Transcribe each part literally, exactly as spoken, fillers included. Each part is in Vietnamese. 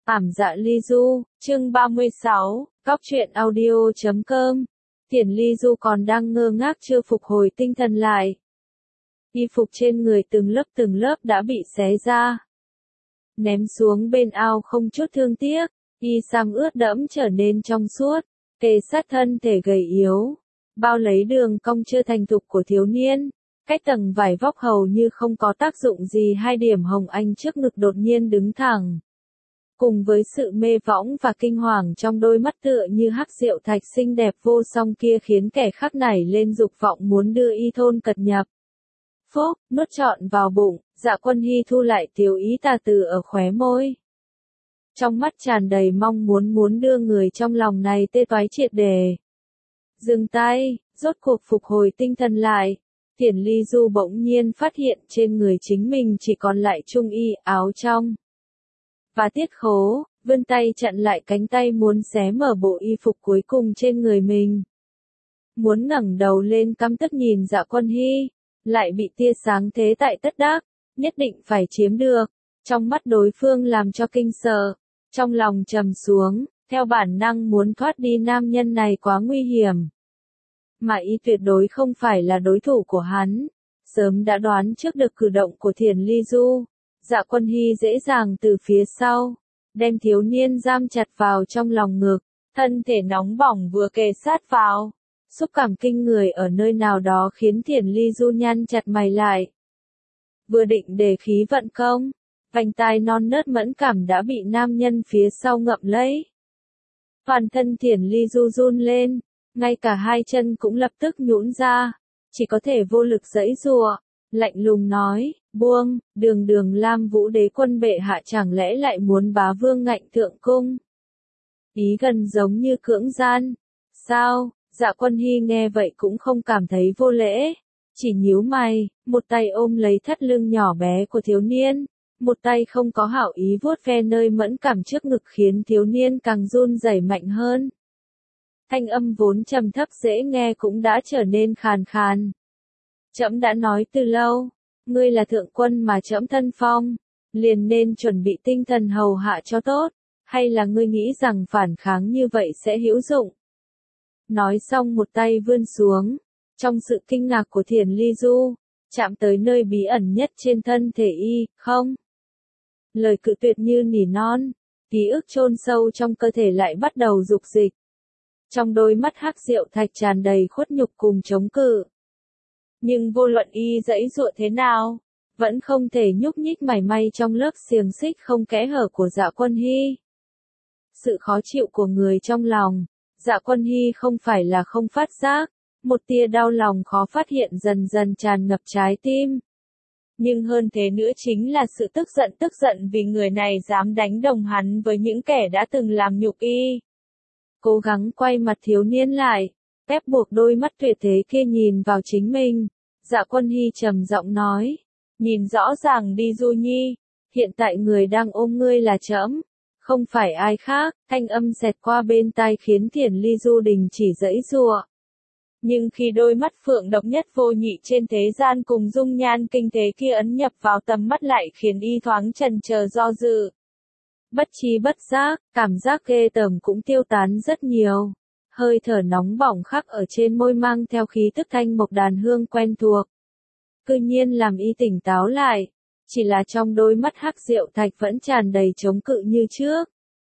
Ảm dạ ly du, chương ba mươi sáu, Cóc truyện audio chấm com. Thiển Ly Du còn đang ngơ ngác chưa phục hồi tinh thần lại. Y phục trên người từng lớp từng lớp đã bị xé ra, ném xuống bên ao không chút thương tiếc, y sam ướt đẫm trở nên trong suốt, kề sát thân thể gầy yếu, bao lấy đường cong chưa thành thục của thiếu niên. Cách tầng vải vóc hầu như không có tác dụng gì, hai điểm hồng anh trước ngực đột nhiên đứng thẳng. Cùng với sự mê võng và kinh hoàng trong đôi mắt tựa như hắc diệu thạch xinh đẹp vô song kia khiến kẻ khác nảy lên dục vọng muốn đưa y thôn cật nhập. Phốc, nuốt trọn vào bụng, Dạ Quân Hy thu lại tiểu ý tà từ ở khóe môi. Trong mắt tràn đầy mong muốn muốn đưa người trong lòng này tê toái triệt để. Dừng tay, rốt cuộc phục hồi tinh thần lại. Thiển Ly Du bỗng nhiên phát hiện trên người chính mình chỉ còn lại trung y, áo trong. Và Tiết Khố, vươn tay chặn lại cánh tay muốn xé mở bộ y phục cuối cùng trên người mình. Muốn ngẩng đầu lên căm tức nhìn Dạ Quân Hy, lại bị tia sáng thế tại tất đắc, nhất định phải chiếm được. Trong mắt đối phương làm cho kinh sợ, trong lòng trầm xuống, theo bản năng muốn thoát đi, nam nhân này quá nguy hiểm. Mà y tuyệt đối không phải là đối thủ của hắn, sớm đã đoán trước được cử động của Thiển Ly Du. Dạ Quân Hy dễ dàng từ phía sau, đem thiếu niên giam chặt vào trong lòng ngực, thân thể nóng bỏng vừa kề sát vào, xúc cảm kinh người ở nơi nào đó khiến Thiển Ly Du nhăn chặt mày lại. Vừa định để khí vận công, vành tai non nớt mẫn cảm đã bị nam nhân phía sau ngậm lấy. Toàn thân Thiển Ly Du run lên, ngay cả hai chân cũng lập tức nhũn ra, chỉ có thể vô lực giãy giụa, lạnh lùng nói, buông, đường đường Lam Vũ đế quân bệ hạ chẳng lẽ lại muốn bá vương ngạnh thượng cung. Ý gần giống như cưỡng gian. Sao? Dạ Quân Hy nghe vậy cũng không cảm thấy vô lễ, chỉ nhíu mày, một tay ôm lấy thắt lưng nhỏ bé của thiếu niên, một tay không có hảo ý vuốt ve nơi mẫn cảm trước ngực khiến thiếu niên càng run rẩy mạnh hơn. Thanh âm vốn trầm thấp dễ nghe cũng đã trở nên khàn khàn. Trẫm đã nói từ lâu, ngươi là thượng quân mà trẫm thân phong, liền nên chuẩn bị tinh thần hầu hạ cho tốt, hay là ngươi nghĩ rằng phản kháng như vậy sẽ hữu dụng? Nói xong một tay vươn xuống, trong sự kinh ngạc của Thiển Ly Du, chạm tới nơi bí ẩn nhất trên thân thể y, không? Lời cự tuyệt như nỉ non, ký ức chôn sâu trong cơ thể lại bắt đầu dục dịch. Trong đôi mắt hắc diệu thạch tràn đầy khuất nhục cùng chống cự. Nhưng vô luận y giãy giụa thế nào, vẫn không thể nhúc nhích mảy may trong lớp xiềng xích không kẽ hở của Dạ Quân Hy. Sự khó chịu của người trong lòng, Dạ Quân Hy không phải là không phát giác, một tia đau lòng khó phát hiện dần dần tràn ngập trái tim. Nhưng hơn thế nữa chính là sự tức giận tức giận vì người này dám đánh đồng hắn với những kẻ đã từng làm nhục y. Cố gắng quay mặt thiếu niên lại, ép buộc đôi mắt tuyệt thế kia nhìn vào chính mình. Dạ Quân Hy trầm giọng nói, nhìn rõ ràng đi Du Nhi, hiện tại người đang ôm ngươi là trẫm, không phải ai khác. Thanh âm xẹt qua bên tai khiến Thiển Ly Du đình chỉ giãy giụa. Nhưng khi đôi mắt phượng độc nhất vô nhị trên thế gian cùng dung nhan kinh thế kia ấn nhập vào tầm mắt lại khiến y thoáng chần chờ do dự. Bất trí bất giác, cảm giác ghê tởm cũng tiêu tán rất nhiều. Hơi thở nóng bỏng khắc ở trên môi mang theo khí tức thanh mộc đàn hương quen thuộc. Cư nhiên làm y tỉnh táo lại, chỉ là trong đôi mắt hắc diệu thạch vẫn tràn đầy chống cự như trước.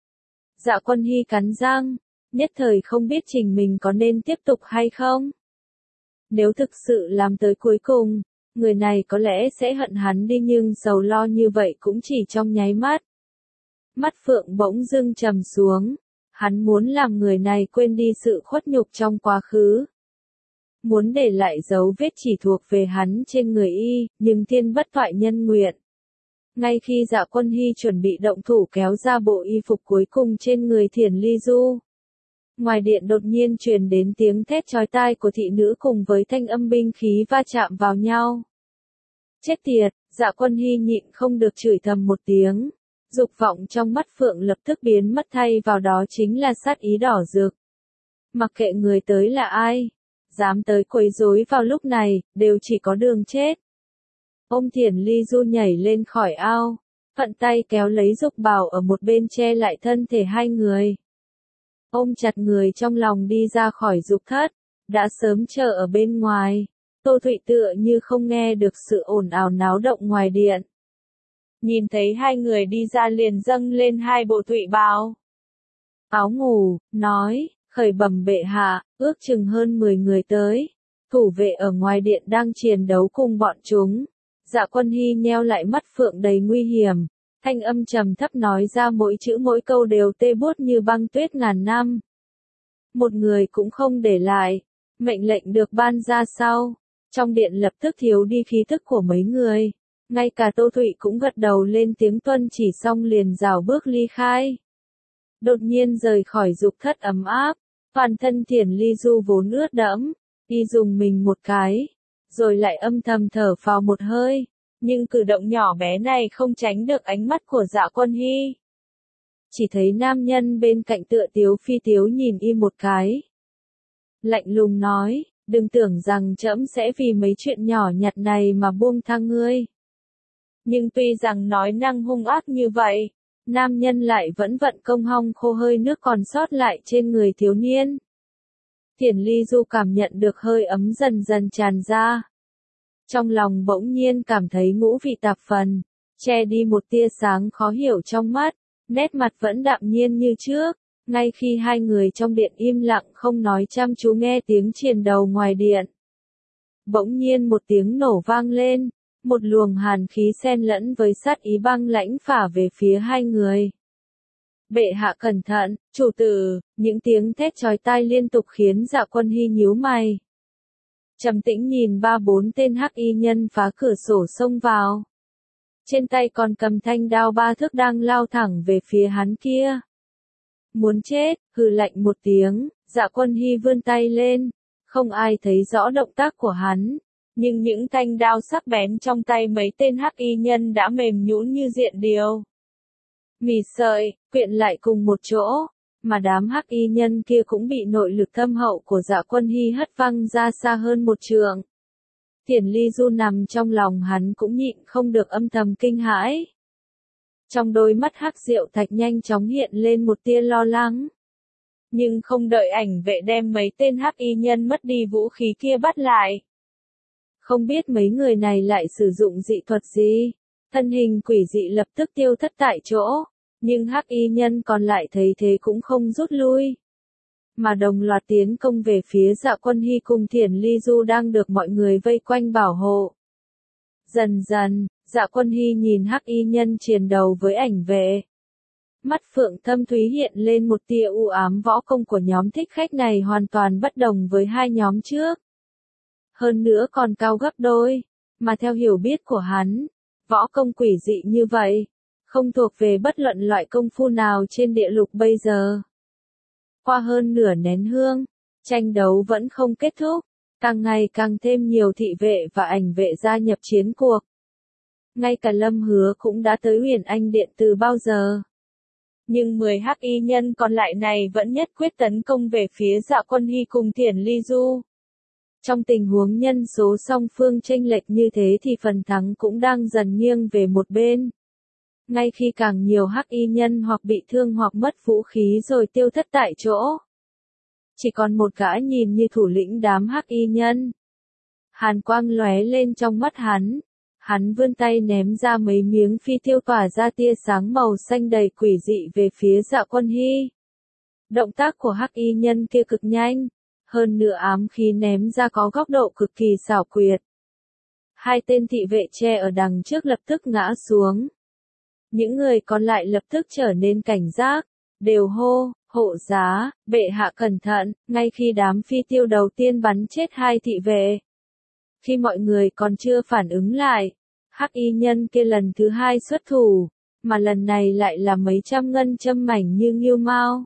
Dạ Quân Hy cắn răng, nhất thời không biết trình mình có nên tiếp tục hay không. Nếu thực sự làm tới cuối cùng, người này có lẽ sẽ hận hắn đi, nhưng sầu lo như vậy cũng chỉ trong nháy mắt. Mắt phượng bỗng dưng trầm xuống, hắn muốn làm người này quên đi sự khuất nhục trong quá khứ. Muốn để lại dấu vết chỉ thuộc về hắn trên người y, nhưng thiên bất thoại nhân nguyện. Ngay khi Dạ Quân Hy chuẩn bị động thủ kéo ra bộ y phục cuối cùng trên người Thiển Ly Du, ngoài điện đột nhiên truyền đến tiếng thét chói tai của thị nữ cùng với thanh âm binh khí va chạm vào nhau. Chết tiệt, Dạ Quân Hy nhịn không được chửi thầm một tiếng. Dục vọng trong mắt phượng lập tức biến mất, thay vào đó chính là sát ý đỏ rực. Mặc kệ người tới là ai, dám tới quấy rối vào lúc này, đều chỉ có đường chết. Ôm Thiển Ly Du nhảy lên khỏi ao, Vận tay kéo lấy Dục Bảo ở một bên che lại thân thể hai người. Ôm chặt người trong lòng đi ra khỏi dục thất, đã sớm chờ ở bên ngoài. Tô Thụy tựa như không nghe được sự ồn ào náo động ngoài điện. Nhìn thấy hai người đi ra liền dâng lên hai bộ thụy bào. Áo ngủ, nói, khởi bẩm bệ hạ, ước chừng hơn mười người tới. Thủ vệ ở ngoài điện đang chiến đấu cùng bọn chúng. Dạ Quân Hy nheo lại mắt phượng đầy nguy hiểm. Thanh âm trầm thấp nói ra mỗi chữ mỗi câu đều tê buốt như băng tuyết ngàn năm. Một người cũng không để lại. Mệnh lệnh được ban ra sau. Trong điện lập tức thiếu đi khí thức của mấy người. Ngay cả Tô Thụy cũng gật đầu lên tiếng tuân chỉ xong liền rảo bước ly khai. Đột nhiên rời khỏi dục thất ấm áp. Toàn thân Thiển Ly Du vốn ướt đẫm. Y dùng mình một cái. Rồi lại âm thầm thở phào một hơi. Nhưng cử động nhỏ bé này không tránh được ánh mắt của Dạ Quân Hy. Chỉ thấy nam nhân bên cạnh tựa tiếu phi tiếu nhìn y một cái. Lạnh lùng nói, đừng tưởng rằng trẫm sẽ vì mấy chuyện nhỏ nhặt này mà buông tha ngươi. Nhưng tuy rằng nói năng hung ác như vậy, nam nhân lại vẫn vận công hong khô hơi nước còn sót lại trên người thiếu niên. Thiển Ly Du cảm nhận được hơi ấm dần dần tràn ra. Trong lòng bỗng nhiên cảm thấy ngũ vị tạp phần, che đi một tia sáng khó hiểu trong mắt, nét mặt vẫn đạm nhiên như trước, ngay khi hai người trong điện im lặng không nói chăm chú nghe tiếng chiến đấu ngoài điện. Bỗng nhiên một tiếng nổ vang lên, một luồng hàn khí xen lẫn với sát ý băng lãnh phả về phía hai người. Bệ hạ cẩn thận, chủ tử, những tiếng thét chói tai liên tục khiến Dạ Quân Hy nhíu mày. Trầm tĩnh nhìn ba bốn tên hắc y nhân phá cửa sổ xông vào. Trên tay còn cầm thanh đao ba thước đang lao thẳng về phía hắn kia. Muốn chết, hừ lạnh một tiếng, Dạ Quân Hy vươn tay lên. Không ai thấy rõ động tác của hắn. Nhưng những thanh đao sắc bén trong tay mấy tên hắc y nhân đã mềm nhũn như diện điều. Mì sợi, quyện lại cùng một chỗ, mà đám hắc y nhân kia cũng bị nội lực thâm hậu của Dạ Quân Hy hất văng ra xa hơn một trượng. Thiển Ly Du nằm trong lòng hắn cũng nhịn không được âm thầm kinh hãi. Trong đôi mắt hắc diệu thạch nhanh chóng hiện lên một tia lo lắng. Nhưng không đợi ảnh vệ đem mấy tên hắc y nhân mất đi vũ khí kia bắt lại. Không biết mấy người này lại sử dụng dị thuật gì, thân hình quỷ dị lập tức tiêu thất tại chỗ, nhưng hắc y nhân còn lại thấy thế cũng không rút lui, mà đồng loạt tiến công về phía Dạ Quân Hy cùng Thiển Ly Du đang được mọi người vây quanh bảo hộ. Dần dần, Dạ Quân Hy nhìn hắc y nhân chiến đấu với ảnh vệ. Mắt phượng thâm thúy hiện lên một tia u ám, võ công của nhóm thích khách này hoàn toàn bất đồng với hai nhóm trước. Hơn nữa còn cao gấp đôi, mà theo hiểu biết của hắn, võ công quỷ dị như vậy, không thuộc về bất luận loại công phu nào trên địa lục bây giờ. Qua hơn nửa nén hương, tranh đấu vẫn không kết thúc, càng ngày càng thêm nhiều thị vệ và ảnh vệ gia nhập chiến cuộc. Ngay cả Lâm Hứa cũng đã tới Huyền Anh Điện từ bao giờ. Nhưng mười hắc y nhân còn lại này vẫn nhất quyết tấn công về phía Dạ Quân Hy cùng Thiển Ly Du. Trong tình huống nhân số song phương chênh lệch như thế thì phần thắng cũng đang dần nghiêng về một bên. Ngay khi càng nhiều hắc y nhân hoặc bị thương hoặc mất vũ khí rồi tiêu thất tại chỗ. Chỉ còn một gã nhìn như thủ lĩnh đám hắc y nhân. Hàn quang lóe lên trong mắt hắn. Hắn vươn tay ném ra mấy miếng phi tiêu tỏa ra tia sáng màu xanh đầy quỷ dị về phía Dạ Quân Hy. Động tác của hắc y nhân kia cực nhanh. Hơn nữa ám khí ném ra có góc độ cực kỳ xảo quyệt. Hai tên thị vệ che ở đằng trước lập tức ngã xuống. Những người còn lại lập tức trở nên cảnh giác, đều hô, hộ giá, bệ hạ cẩn thận, ngay khi đám phi tiêu đầu tiên bắn chết hai thị vệ. Khi mọi người còn chưa phản ứng lại, hắc y nhân kia lần thứ hai xuất thủ, mà lần này lại là mấy trăm ngân châm mảnh như nghêu mao.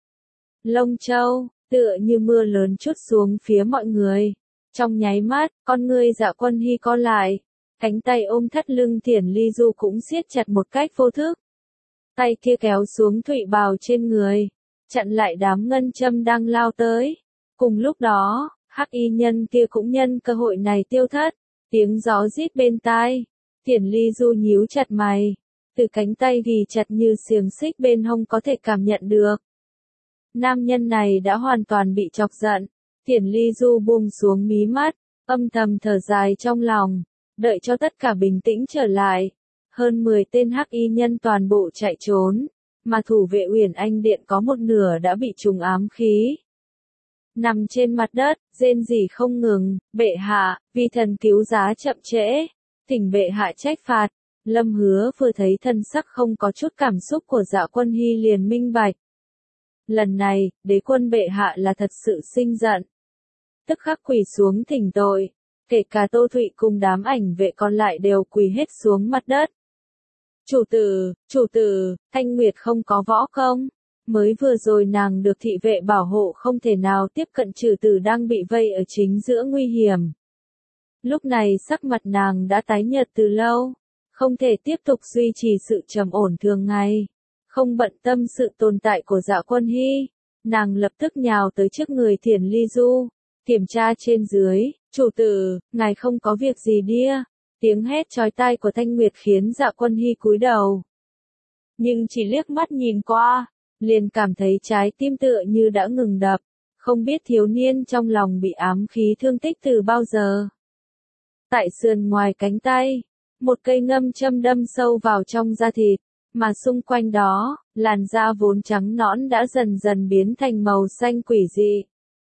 Lông châu, tựa như mưa lớn trút xuống phía mọi người. Trong nháy mắt, con ngươi Dạ Quân Hy co lại, cánh tay ôm thắt lưng Thiển Ly Du cũng siết chặt một cách vô thức. Tay kia kéo xuống thụy bào trên người, chặn lại đám ngân châm đang lao tới. Cùng lúc đó, hắc y nhân kia cũng nhân cơ hội này tiêu thất, tiếng gió rít bên tai. Thiển Ly Du nhíu chặt mày, từ cánh tay ghi chặt như xiềng xích bên hông có thể cảm nhận được. Nam nhân này đã hoàn toàn bị chọc giận, Thiển Ly Du buông xuống mí mắt, âm thầm thở dài trong lòng, đợi cho tất cả bình tĩnh trở lại. Hơn mười tên hắc y nhân toàn bộ chạy trốn, mà thủ vệ Uyển Anh Điện có một nửa đã bị trùng ám khí. Nằm trên mặt đất, rên rỉ không ngừng, bệ hạ, vì thần cứu giá chậm trễ, thỉnh bệ hạ trách phạt. Lâm Hứa vừa thấy thân sắc không có chút cảm xúc của Dạ Quân Hy liền minh bạch. Lần này, đế quân bệ hạ là thật sự sinh giận. Tức khắc quỳ xuống thỉnh tội, kể cả Tô Thụy cùng đám ảnh vệ còn lại đều quỳ hết xuống mặt đất. Chủ tử, chủ tử, Thanh Nguyệt không có võ công. Mới vừa rồi nàng được thị vệ bảo hộ không thể nào tiếp cận trừ tử đang bị vây ở chính giữa nguy hiểm. Lúc này sắc mặt nàng đã tái nhợt từ lâu, không thể tiếp tục duy trì sự trầm ổn thường ngày. Không bận tâm sự tồn tại của Dạ Quân Hy, nàng lập tức nhào tới trước người Thiển Ly Du, kiểm tra trên dưới, chủ tử, ngài không có việc gì đia. Tiếng hét chói tai của Thanh Nguyệt khiến Dạ Quân Hy cúi đầu. Nhưng chỉ liếc mắt nhìn qua, liền cảm thấy trái tim tựa như đã ngừng đập, không biết thiếu niên trong lòng bị ám khí thương tích từ bao giờ. Tại sườn ngoài cánh tay, một cây ngâm châm đâm sâu vào trong da thịt, mà xung quanh đó, làn da vốn trắng nõn đã dần dần biến thành màu xanh quỷ dị.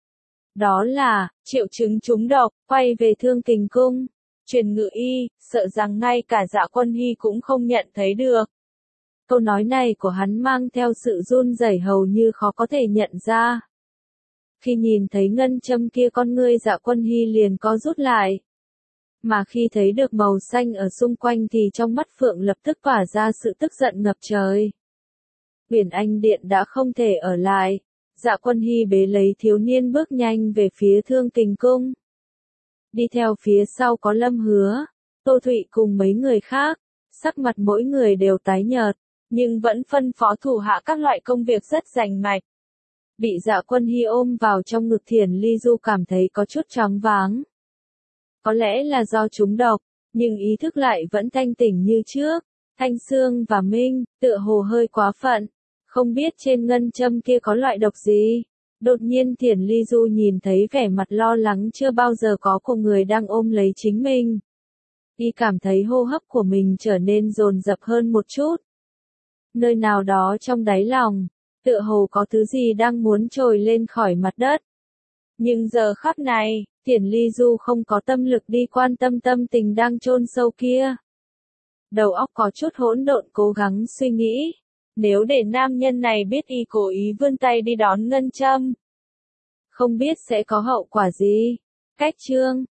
Đó là, triệu chứng trúng độc, quay về Thương Kình Cung. Truyền ngự y, sợ rằng ngay cả Dạ Quân Hy cũng không nhận thấy được. Câu nói này của hắn mang theo sự run rẩy hầu như khó có thể nhận ra. Khi nhìn thấy ngân châm kia con ngươi Dạ Quân Hy liền co rút lại. Mà khi thấy được màu xanh ở xung quanh thì trong mắt Phượng lập tức tỏa ra sự tức giận ngập trời. Uyển Anh Điện đã không thể ở lại. Dạ Quân Hy bế lấy thiếu niên bước nhanh về phía Thương Kình Cung. Đi theo phía sau có Lâm Hứa, Tô Thụy cùng mấy người khác, sắc mặt mỗi người đều tái nhợt, nhưng vẫn phân phó thủ hạ các loại công việc rất rành mạch. Bị Dạ Quân Hy ôm vào trong ngực Thiển Ly Du cảm thấy có chút choáng váng. Có lẽ là do trúng độc, nhưng ý thức lại vẫn thanh tỉnh như trước. Thanh Sương và Minh, tựa hồ hơi quá phận, không biết trên ngân châm kia có loại độc gì. Đột nhiên Thiển Ly Du nhìn thấy vẻ mặt lo lắng chưa bao giờ có của người đang ôm lấy chính mình. Y cảm thấy hô hấp của mình trở nên dồn dập hơn một chút. Nơi nào đó trong đáy lòng, tựa hồ có thứ gì đang muốn trồi lên khỏi mặt đất. Nhưng giờ khắc này, Thiển Ly Du không có tâm lực đi quan tâm tâm tình đang chôn sâu kia. Đầu óc có chút hỗn độn cố gắng suy nghĩ. Nếu để nam nhân này biết y cố ý vươn tay đi đón ngân châm, không biết sẽ có hậu quả gì. Cách chương